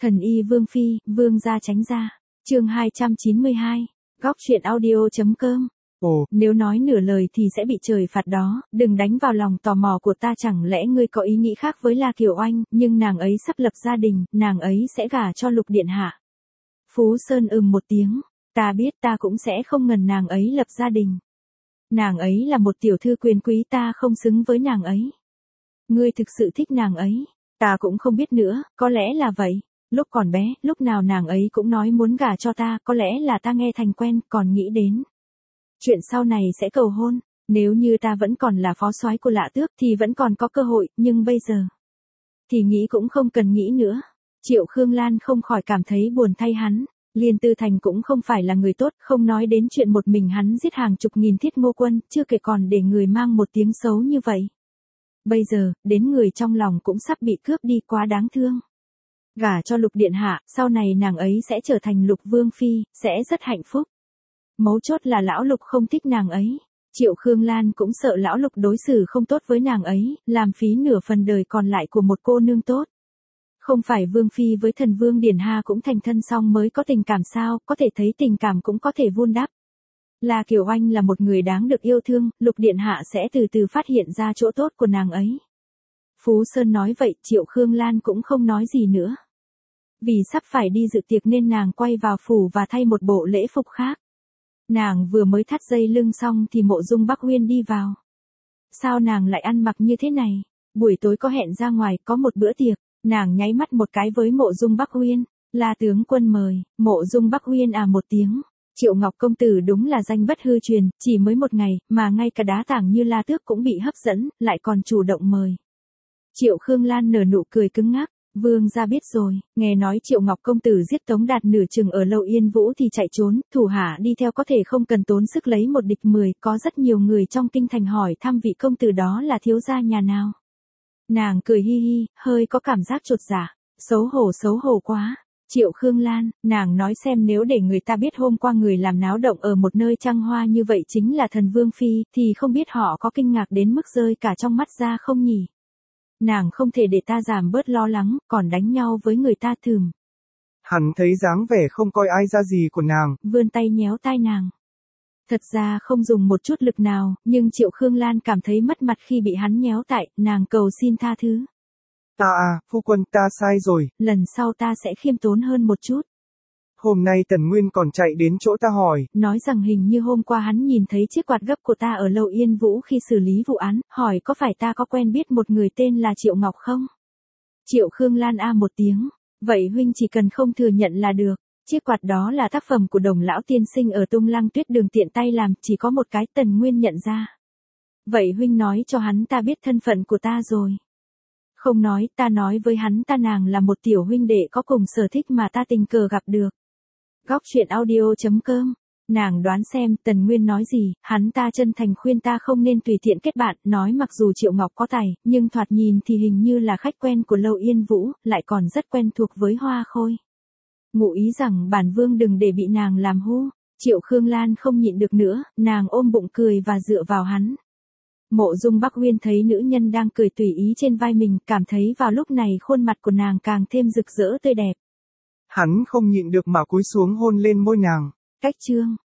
Thần y Vương Phi, Vương gia tránh ra. Chương 292. Góc truyện audio.com. Ồ, Nếu nói nửa lời thì sẽ bị trời phạt đó, đừng đánh vào lòng tò mò của ta, chẳng lẽ ngươi có ý nghĩ khác với La Kiều Oanh, nhưng nàng ấy sắp lập gia đình, nàng ấy sẽ gả cho Lục điện hạ. Phú Sơn một tiếng, ta biết, ta cũng sẽ không ngần nàng ấy lập gia đình. Nàng ấy là một tiểu thư quyền quý, ta không xứng với nàng ấy. Ngươi thực sự thích nàng ấy, ta cũng không biết nữa, có lẽ là vậy. Lúc còn bé, lúc nào nàng ấy cũng nói muốn gả cho ta, có lẽ là ta nghe thành quen, còn nghĩ đến chuyện sau này sẽ cầu hôn. Nếu như ta vẫn còn là phó soái của Lạ Tước thì vẫn còn có cơ hội, nhưng bây giờ thì nghĩ cũng không cần nghĩ nữa. Triệu Khương Lan không khỏi cảm thấy buồn thay hắn. Liên Tư Thành cũng không phải là người tốt, không nói đến chuyện một mình hắn giết hàng chục nghìn thiết ngô quân, chưa kể còn để người mang một tiếng xấu như vậy. Bây giờ, đến người trong lòng cũng sắp bị cướp đi, quá đáng thương. Gả cho Lục điện hạ, sau này nàng ấy sẽ trở thành Lục Vương Phi, sẽ rất hạnh phúc. Mấu chốt là lão Lục không thích nàng ấy. Triệu Khương Lan cũng sợ lão Lục đối xử không tốt với nàng ấy, làm phí nửa phần đời còn lại của một cô nương tốt. Không phải Vương Phi với thần Vương Điển Ha cũng thành thân xong mới có tình cảm sao, có thể thấy tình cảm cũng có thể vun đắp. La Kiều Oanh là một người đáng được yêu thương, Lục điện hạ sẽ từ từ phát hiện ra chỗ tốt của nàng ấy. Phú Sơn nói vậy, Triệu Khương Lan cũng không nói gì nữa. Vì sắp phải đi dự tiệc nên nàng quay vào phủ và thay một bộ lễ phục khác. Nàng vừa mới thắt dây lưng xong thì Mộ Dung Bắc Uyên đi vào. Sao nàng lại ăn mặc như thế này? Buổi tối có hẹn ra ngoài, có một bữa tiệc. Nàng nháy mắt một cái với Mộ Dung Bắc Uyên. La tướng quân mời. Mộ Dung Bắc Uyên một tiếng. Triệu Ngọc công tử đúng là danh bất hư truyền, chỉ mới một ngày, mà ngay cả đá tảng như La Tước cũng bị hấp dẫn, lại còn chủ động mời. Triệu Khương Lan nở nụ cười cứng ngắc. Vương gia biết rồi, nghe nói Triệu Ngọc công tử giết Tống Đạt nửa chừng ở Lâu Yên Vũ thì chạy trốn, thủ hạ đi theo có thể không cần tốn sức lấy một địch 10, có rất nhiều người trong kinh thành hỏi thăm vị công tử đó là thiếu gia nhà nào. Nàng cười hi hi, hơi có cảm giác chột dạ, xấu hổ quá. Triệu Khương Lan, nàng nói xem, nếu để người ta biết hôm qua người làm náo động ở một nơi trăng hoa như vậy chính là thần Vương Phi, thì không biết họ có kinh ngạc đến mức rơi cả trong mắt ra không nhỉ? Nàng không thể để ta giảm bớt lo lắng, còn đánh nhau với người ta thườm. hắn thấy dáng vẻ không coi ai ra gì của nàng. Vươn tay nhéo tai nàng. Thật ra không dùng một chút lực nào, nhưng Triệu Khương Lan cảm thấy mất mặt khi bị hắn nhéo tại, nàng cầu xin tha thứ. Phu quân, ta sai rồi. Lần sau ta sẽ khiêm tốn hơn một chút. Hôm nay Tần Nguyên còn chạy đến chỗ ta hỏi. Nói rằng hình như hôm qua hắn nhìn thấy chiếc quạt gấp của ta ở Lâu Yên Vũ khi xử lý vụ án, hỏi có phải ta có quen biết một người tên là Triệu Ngọc không? Triệu Khương Lan một tiếng. Vậy huynh chỉ cần không thừa nhận là được. Chiếc quạt đó là tác phẩm của Đồng lão tiên sinh ở Tung Lăng Tuyết Đường tiện tay làm, chỉ có một cái. Tần Nguyên nhận ra. Vậy huynh nói cho hắn ta biết thân phận của ta rồi. Không nói, ta nói với hắn ta nàng là một tiểu huynh đệ có cùng sở thích mà ta tình cờ gặp được. Góc truyện audio.com. Nàng đoán xem Tần Nguyên nói gì, hắn ta chân thành khuyên ta không nên tùy tiện kết bạn, nói mặc dù Triệu Ngọc có tài, nhưng thoạt nhìn thì hình như là khách quen của Lâu Yên Vũ, lại còn rất quen thuộc với Hoa Khôi. Ngụ ý rằng bản vương đừng để bị nàng làm hư. Triệu Khương Lan không nhịn được nữa, nàng ôm bụng cười và dựa vào hắn. Mộ Dung Bắc Uyên thấy nữ nhân đang cười tùy ý trên vai mình, cảm thấy vào lúc này khuôn mặt của nàng càng thêm rực rỡ tươi đẹp. Hắn không nhịn được mà cúi xuống hôn lên môi nàng. Cách chương